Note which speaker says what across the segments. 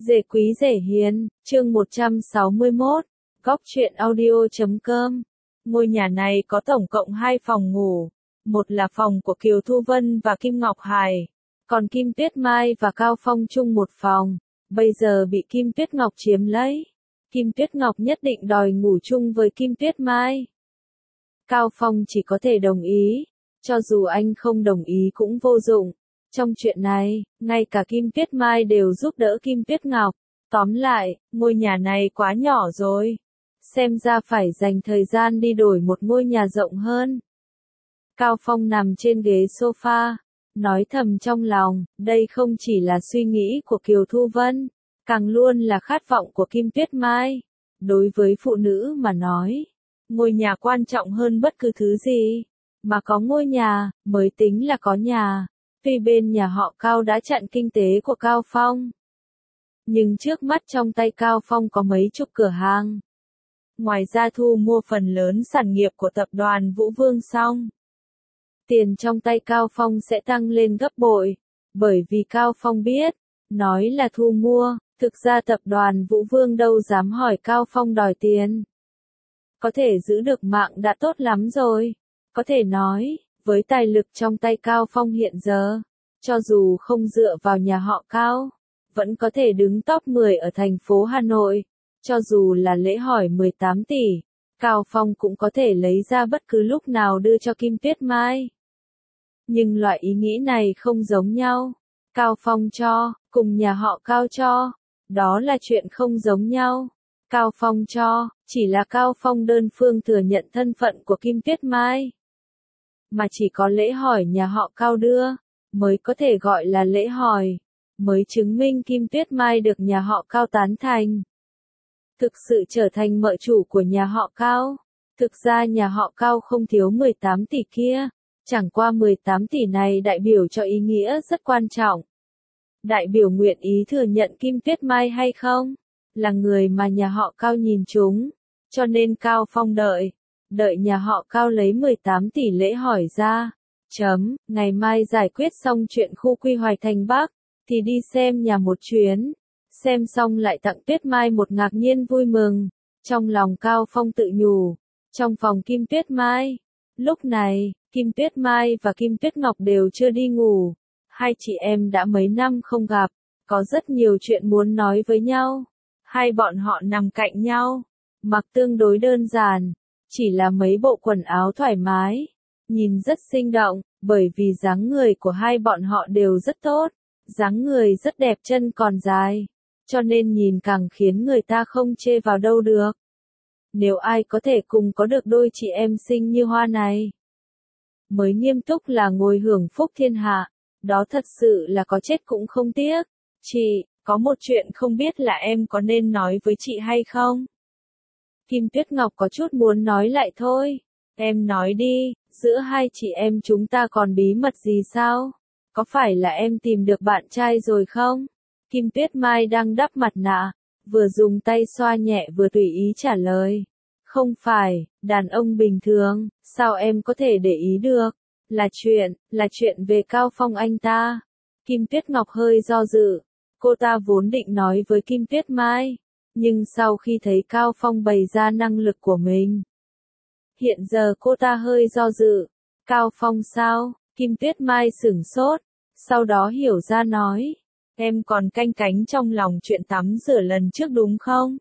Speaker 1: Dễ quý dễ hiền, chương 161, góc truyện audio.com. Ngôi nhà này có tổng cộng 2 phòng ngủ, một là phòng của Kiều Thu Vân và Kim Ngọc Hải, còn Kim Tuyết Mai và Cao Phong chung một phòng, bây giờ bị Kim Tuyết Ngọc chiếm lấy. Kim Tuyết Ngọc nhất định đòi ngủ chung với Kim Tuyết Mai. Cao Phong chỉ có thể đồng ý, cho dù anh không đồng ý cũng vô dụng. Trong chuyện này, ngay cả Kim Tuyết Mai đều giúp đỡ Kim Tuyết Ngọc. Tóm lại, ngôi nhà này quá nhỏ rồi. Xem ra phải dành thời gian đi đổi một ngôi nhà rộng hơn. Cao Phong nằm trên ghế sofa, nói thầm trong lòng, đây không chỉ là suy nghĩ của Kiều Thu Vân, càng luôn là khát vọng của Kim Tuyết Mai. Đối với phụ nữ mà nói, ngôi nhà quan trọng hơn bất cứ thứ gì. Mà có ngôi nhà, mới tính là có nhà. Tuy bên nhà họ Cao đã chặn kinh tế của Cao Phong, nhưng trước mắt trong tay Cao Phong có mấy chục cửa hàng. Ngoài ra thu mua phần lớn sản nghiệp của tập đoàn Vũ Vương xong, tiền trong tay Cao Phong sẽ tăng lên gấp bội, bởi vì Cao Phong biết, nói là thu mua, thực ra tập đoàn Vũ Vương đâu dám hỏi Cao Phong đòi tiền. Có thể giữ được mạng đã tốt lắm rồi, có thể nói, với tài lực trong tay Cao Phong hiện giờ, cho dù không dựa vào nhà họ Cao, vẫn có thể đứng top 10 ở thành phố Hà Nội. Cho dù là lễ hỏi 18 tỷ, Cao Phong cũng có thể lấy ra bất cứ lúc nào đưa cho Kim Tuyết Mai. Nhưng loại ý nghĩ này không giống nhau. Cao Phong cho, cùng nhà họ Cao cho, đó là chuyện không giống nhau. Cao Phong cho, chỉ là Cao Phong đơn phương thừa nhận thân phận của Kim Tuyết Mai. Mà chỉ có lễ hỏi nhà họ Cao đưa, mới có thể gọi là lễ hỏi, mới chứng minh Kim Tuyết Mai được nhà họ Cao tán thành. Thực sự trở thành mợ chủ của nhà họ Cao. Thực ra nhà họ Cao không thiếu 18 tỷ kia, chẳng qua 18 tỷ này đại biểu cho ý nghĩa rất quan trọng. Đại biểu nguyện ý thừa nhận Kim Tuyết Mai hay không, là người mà nhà họ Cao nhìn trúng, cho nên Cao Phong đợi nhà họ Cao lấy 18 tỷ lễ hỏi ra. Ngày mai giải quyết xong chuyện khu quy hoạch thành Bắc, thì đi xem nhà một chuyến. Xem xong lại tặng Tuyết Mai một ngạc nhiên vui mừng. Trong lòng Cao Phong tự nhủ. Trong phòng Kim Tuyết Mai. Lúc này, Kim Tuyết Mai và Kim Tuyết Ngọc đều chưa đi ngủ. Hai chị em đã mấy năm không gặp, có rất nhiều chuyện muốn nói với nhau. Hai bọn họ nằm cạnh nhau, mặc tương đối đơn giản, chỉ là mấy bộ quần áo thoải mái, nhìn rất sinh động, bởi vì dáng người của hai bọn họ đều rất tốt, dáng người rất đẹp, chân còn dài, cho nên nhìn càng khiến người ta không chê vào đâu được. Nếu ai có thể cùng có được đôi chị em xinh như hoa này, mới nghiêm túc là ngồi hưởng phúc thiên hạ, đó thật sự là có chết cũng không tiếc. Chị, có một chuyện không biết là em có nên nói với chị hay không? Kim Tuyết Ngọc có chút muốn nói lại thôi. Em nói đi, giữa hai chị em chúng ta còn bí mật gì sao? Có phải là em tìm được bạn trai rồi không? Kim Tuyết Mai đang đắp mặt nạ, vừa dùng tay xoa nhẹ vừa tùy ý trả lời. Không phải, đàn ông bình thường, sao em có thể để ý được? Là chuyện về Cao Phong anh ta. Kim Tuyết Ngọc hơi do dự. Cô ta vốn định nói với Kim Tuyết Mai, nhưng sau khi thấy Cao Phong bày ra năng lực của mình, hiện giờ cô ta hơi do dự. Cao Phong sao? Kim Tuyết Mai sửng sốt, sau đó hiểu ra nói, em còn canh cánh trong lòng chuyện tắm rửa lần trước đúng không?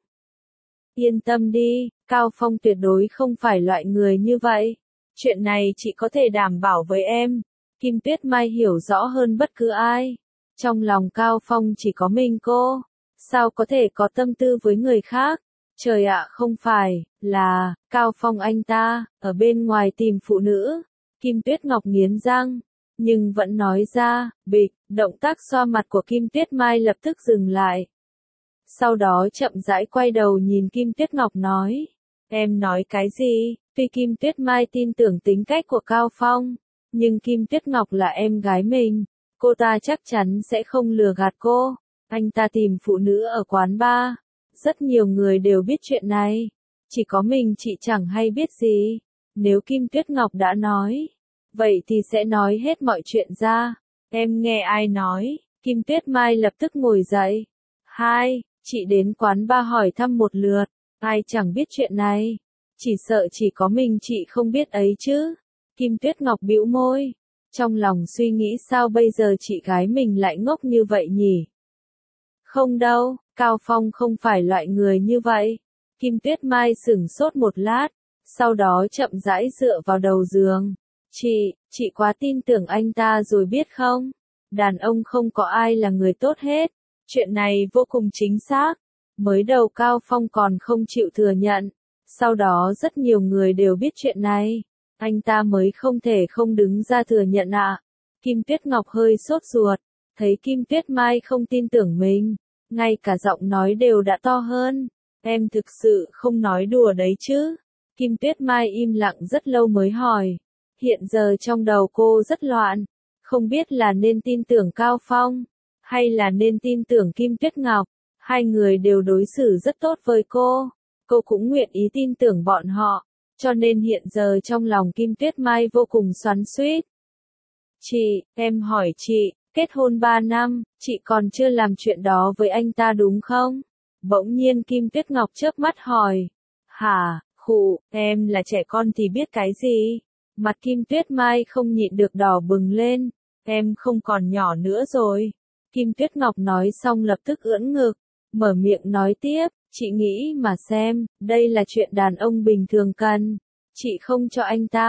Speaker 1: Yên tâm đi, Cao Phong tuyệt đối không phải loại người như vậy. Chuyện này chị có thể đảm bảo với em. Kim Tuyết Mai hiểu rõ hơn bất cứ ai. Trong lòng Cao Phong chỉ có mình cô. Sao có thể có tâm tư với người khác? Trời ạ, không phải, là, Cao Phong anh ta, ở bên ngoài tìm phụ nữ. Kim Tuyết Ngọc nghiến răng, nhưng vẫn nói ra, bịch, động tác xoa mặt của Kim Tuyết Mai lập tức dừng lại. Sau đó chậm rãi quay đầu nhìn Kim Tuyết Ngọc nói, em nói cái gì? Tuy Kim Tuyết Mai tin tưởng tính cách của Cao Phong, nhưng Kim Tuyết Ngọc là em gái mình, cô ta chắc chắn sẽ không lừa gạt cô. Anh ta tìm phụ nữ ở quán bar, rất nhiều người đều biết chuyện này, chỉ có mình chị chẳng hay biết gì. Nếu Kim Tuyết Ngọc đã nói, vậy thì sẽ nói hết mọi chuyện ra. Em nghe ai nói? Kim Tuyết Mai lập tức ngồi dậy. 2. Chị đến quán bar hỏi thăm một lượt, ai chẳng biết chuyện này. Chỉ sợ chỉ có mình chị không biết ấy chứ. Kim Tuyết Ngọc bĩu môi, trong lòng suy nghĩ sao bây giờ chị gái mình lại ngốc như vậy nhỉ? Không đâu, Cao Phong không phải loại người như vậy. Kim Tuyết Mai sửng sốt một lát, sau đó chậm rãi dựa vào đầu giường. Chị quá tin tưởng anh ta rồi biết không? Đàn ông không có ai là người tốt hết. Chuyện này vô cùng chính xác. Mới đầu Cao Phong còn không chịu thừa nhận. Sau đó rất nhiều người đều biết chuyện này. Anh ta mới không thể không đứng ra thừa nhận ạ. Kim Tuyết Ngọc hơi sốt ruột. Thấy Kim Tuyết Mai không tin tưởng mình. Ngay cả giọng nói đều đã to hơn. Em thực sự không nói đùa đấy chứ? Kim Tuyết Mai im lặng rất lâu mới hỏi. Hiện giờ trong đầu cô rất loạn. Không biết là nên tin tưởng Cao Phong, hay là nên tin tưởng Kim Tuyết Ngọc. Hai người đều đối xử rất tốt với cô. Cô cũng nguyện ý tin tưởng bọn họ. Cho nên hiện giờ trong lòng Kim Tuyết Mai vô cùng xoắn xuýt. Em hỏi chị, kết hôn 3 năm, chị còn chưa làm chuyện đó với anh ta đúng không? Bỗng nhiên Kim Tuyết Ngọc chớp mắt hỏi. Hả, em là trẻ con thì biết cái gì? Mặt Kim Tuyết Mai không nhịn được đỏ bừng lên. Em không còn nhỏ nữa rồi. Kim Tuyết Ngọc nói xong lập tức ưỡn ngực, mở miệng nói tiếp, chị nghĩ mà xem, đây là chuyện đàn ông bình thường cần. Chị không cho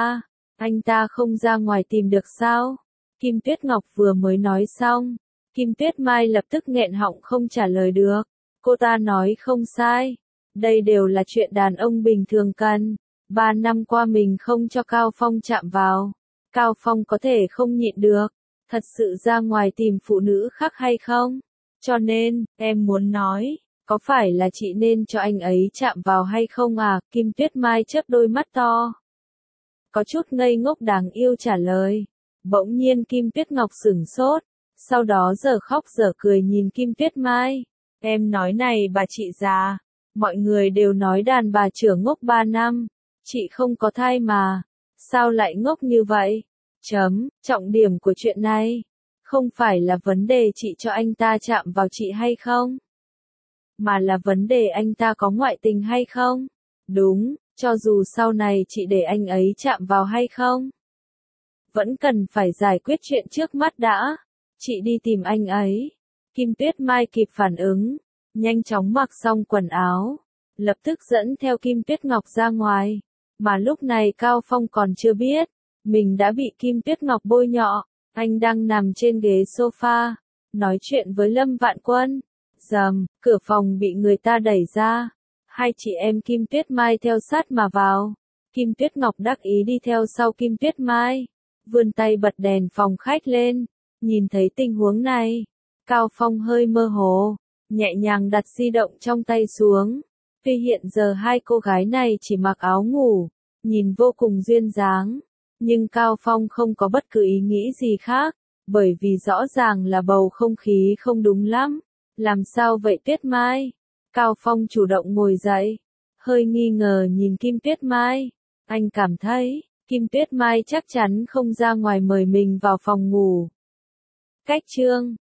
Speaker 1: anh ta không ra ngoài tìm được sao? Kim Tuyết Ngọc vừa mới nói xong, Kim Tuyết Mai lập tức nghẹn họng không trả lời được. Cô ta nói không sai, đây đều là chuyện đàn ông bình thường cần. 3 năm qua mình không cho Cao Phong chạm vào. Cao Phong có thể không nhịn được, thật sự ra ngoài tìm phụ nữ khác hay không? Cho nên, em muốn nói, có phải là chị nên cho anh ấy chạm vào hay không à? Kim Tuyết Mai chớp đôi mắt to. Có chút ngây ngốc đáng yêu trả lời. Bỗng nhiên Kim Tuyết Ngọc sửng sốt, sau đó giờ khóc giờ cười nhìn Kim Tuyết Mai. Em nói này bà chị già, mọi người đều nói đàn bà trưởng ngốc 3 năm, chị không có thai mà, sao lại ngốc như vậy? Trọng điểm của chuyện này, không phải là vấn đề chị cho anh ta chạm vào chị hay không, mà là vấn đề anh ta có ngoại tình hay không. Đúng, cho dù sau này chị để anh ấy chạm vào hay không, vẫn cần phải giải quyết chuyện trước mắt đã. Chị đi tìm anh ấy. Kim Tuyết Mai kịp phản ứng, nhanh chóng mặc xong quần áo, lập tức dẫn theo Kim Tuyết Ngọc ra ngoài. Mà lúc này Cao Phong còn chưa biết, mình đã bị Kim Tuyết Ngọc bôi nhọ. Anh đang nằm trên ghế sofa, nói chuyện với Lâm Vạn Quân. Cửa phòng bị người ta đẩy ra. Hai chị em Kim Tuyết Mai theo sát mà vào. Kim Tuyết Ngọc đắc ý đi theo sau Kim Tuyết Mai, vươn tay bật đèn phòng khách lên. Nhìn thấy tình huống này, Cao Phong hơi mơ hồ, nhẹ nhàng đặt di động trong tay xuống. Tuy hiện giờ hai cô gái này chỉ mặc áo ngủ, nhìn vô cùng duyên dáng, nhưng Cao Phong không có bất cứ ý nghĩ gì khác, bởi vì rõ ràng là bầu không khí không đúng lắm. Làm sao vậy Tuyết Mai? Cao Phong chủ động ngồi dậy, hơi nghi ngờ nhìn Kim Tuyết Mai. Anh cảm thấy, Kim Tuyết Mai chắc chắn không ra ngoài mời mình vào phòng ngủ. Cách chương